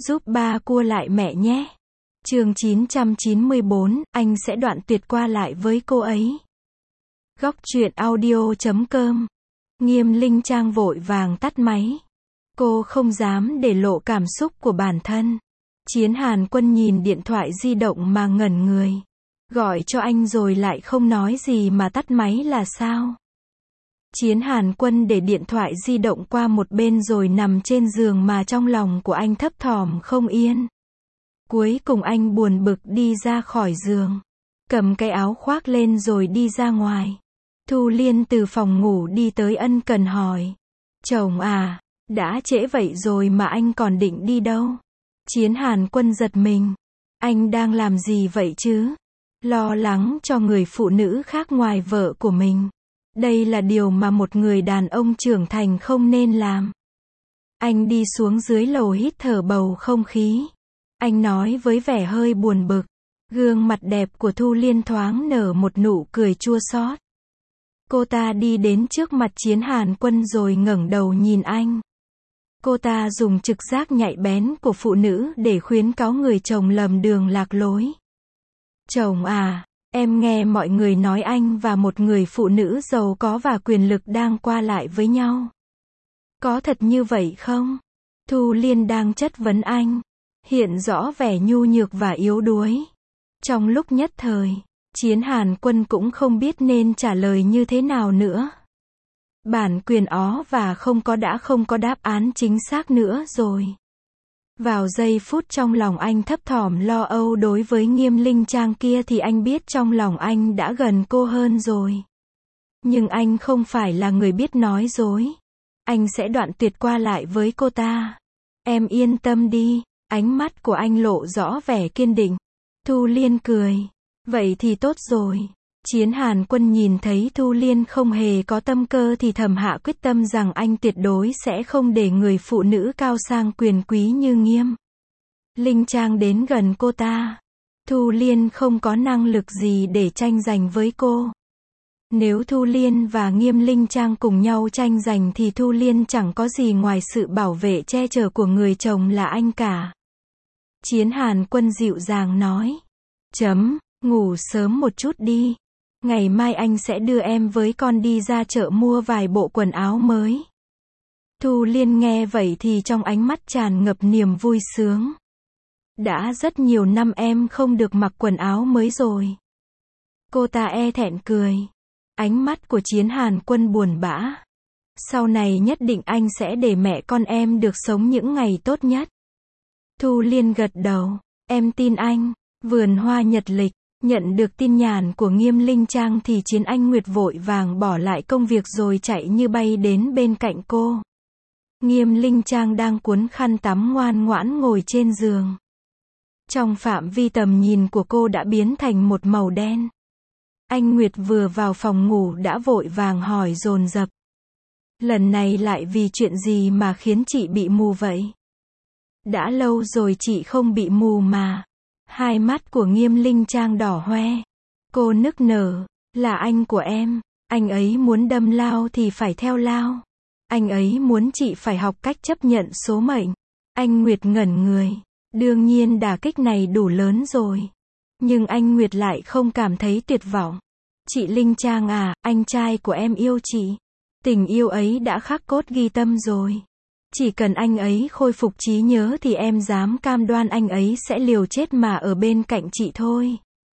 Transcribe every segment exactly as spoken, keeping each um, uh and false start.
Giúp ba cua lại mẹ nhé. Chương chín trăm chín mươi bốn, anh sẽ đoạn tuyệt qua lại với cô ấy. Góc truyện audio chấm com. Nghiêm Linh Trang vội vàng tắt máy. Cô không dám để lộ cảm xúc của bản thân. Chiến Hàn Quân nhìn điện thoại di động mà ngẩn người. Gọi cho anh rồi lại không nói gì mà tắt máy là sao? Chiến Hàn Quân để điện thoại di động qua một bên rồi nằm trên giường mà trong lòng của anh thấp thỏm không yên. Cuối cùng anh buồn bực đi ra khỏi giường. Cầm cái áo khoác lên rồi đi ra ngoài. Thu Liên từ phòng ngủ đi tới ân cần hỏi. Chồng à, đã trễ vậy rồi mà anh còn định đi đâu? Chiến Hàn Quân giật mình. Anh đang làm gì vậy chứ? Lo lắng cho người phụ nữ khác ngoài vợ của mình. Đây là điều mà một người đàn ông trưởng thành không nên làm. Anh đi xuống dưới lầu hít thở bầu không khí. Anh nói với vẻ hơi buồn bực. Gương mặt đẹp của Thu Liên thoáng nở một nụ cười chua xót. Cô ta đi đến trước mặt Chiến Hàn Quân rồi ngẩng đầu nhìn anh. Cô ta dùng trực giác nhạy bén của phụ nữ để khuyến cáo người chồng lầm đường lạc lối. Chồng à, em nghe mọi người nói anh và một người phụ nữ giàu có và quyền lực đang qua lại với nhau. Có thật như vậy không? Thu Liên đang chất vấn anh. Hiện rõ vẻ nhu nhược và yếu đuối. Trong lúc nhất thời, Chiến Hàn Quân cũng không biết nên trả lời như thế nào nữa. Bản quyền ó và không có đã không có đáp án chính xác nữa rồi. Vào giây phút trong lòng anh thấp thỏm lo âu đối với Nghiêm Linh Trang kia thì anh biết trong lòng anh đã gần cô hơn rồi. Nhưng anh không phải là người biết nói dối. Anh sẽ đoạn tuyệt qua lại với cô ta. Em yên tâm đi. Ánh mắt của anh lộ rõ vẻ kiên định. Thu Liên cười. Vậy thì tốt rồi. Chiến Hàn Quân nhìn thấy Thu Liên không hề có tâm cơ thì thầm hạ quyết tâm rằng anh tuyệt đối sẽ không để người phụ nữ cao sang quyền quý như Nghiêm Linh Trang đến gần cô ta. Thu Liên không có năng lực gì để tranh giành với cô. Nếu Thu Liên và Nghiêm Linh Trang cùng nhau tranh giành thì Thu Liên chẳng có gì ngoài sự bảo vệ che chở của người chồng là anh cả. Chiến Hàn Quân dịu dàng nói. Chấm, ngủ sớm một chút đi. Ngày mai anh sẽ đưa em với con đi ra chợ mua vài bộ quần áo mới. Thu Liên nghe vậy thì trong ánh mắt tràn ngập niềm vui sướng. Đã rất nhiều năm em không được mặc quần áo mới rồi. Cô ta e thẹn cười. Ánh mắt của Chiến Hàn Quân buồn bã. Sau này nhất định anh sẽ để mẹ con em được sống những ngày tốt nhất. Thu Liên gật đầu. Em tin anh. Vườn hoa nhật lịch. Nhận được tin nhắn của Nghiêm Linh Trang thì Chiến Anh Nguyệt vội vàng bỏ lại công việc rồi chạy như bay đến bên cạnh cô. Nghiêm Linh Trang đang cuốn khăn tắm ngoan ngoãn ngồi trên giường. Trong phạm vi tầm nhìn của cô đã biến thành một màu đen. Anh Nguyệt vừa vào phòng ngủ đã vội vàng hỏi dồn dập. Lần này lại vì chuyện gì mà khiến chị bị mù vậy? Đã lâu rồi chị không bị mù mà. Hai mắt của Nghiêm Linh Trang đỏ hoe. Cô nức nở. Là anh của em. Anh ấy muốn đâm lao thì phải theo lao. Anh ấy muốn chị phải học cách chấp nhận số mệnh. Anh Nguyệt ngẩn người. Đương nhiên đả kích này đủ lớn rồi. Nhưng anh Nguyệt lại không cảm thấy tuyệt vọng. Chị Linh Trang à, anh trai của em yêu chị. Tình yêu ấy đã khắc cốt ghi tâm rồi. Chỉ cần anh ấy khôi phục trí nhớ thì em dám cam đoan anh ấy sẽ liều chết mà ở bên cạnh chị thôi.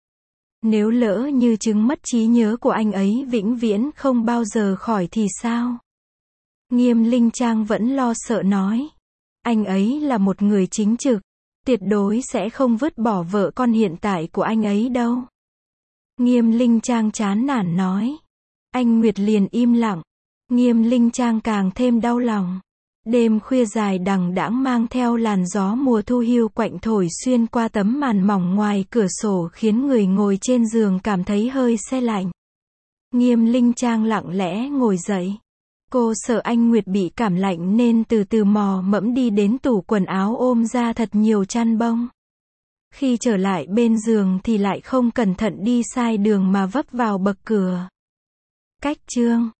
Nếu lỡ như chứng mất trí nhớ của anh ấy vĩnh viễn không bao giờ khỏi thì sao? Nghiêm Linh Trang vẫn lo sợ nói. Anh ấy là một người chính trực. Tuyệt đối sẽ không vứt bỏ vợ con hiện tại của anh ấy đâu. Nghiêm Linh Trang chán nản nói. Anh Nguyệt liền im lặng. Nghiêm Linh Trang càng thêm đau lòng. Đêm khuya dài đằng đẵng mang theo làn gió mùa thu hiu quạnh thổi xuyên qua tấm màn mỏng ngoài cửa sổ khiến người ngồi trên giường cảm thấy hơi se lạnh. Nghiêm Linh Trang lặng lẽ ngồi dậy. Cô sợ anh Nguyệt bị cảm lạnh nên từ từ mò mẫm đi đến tủ quần áo ôm ra thật nhiều chăn bông. Khi trở lại bên giường thì lại không cẩn thận đi sai đường mà vấp vào bậc cửa. Cách chương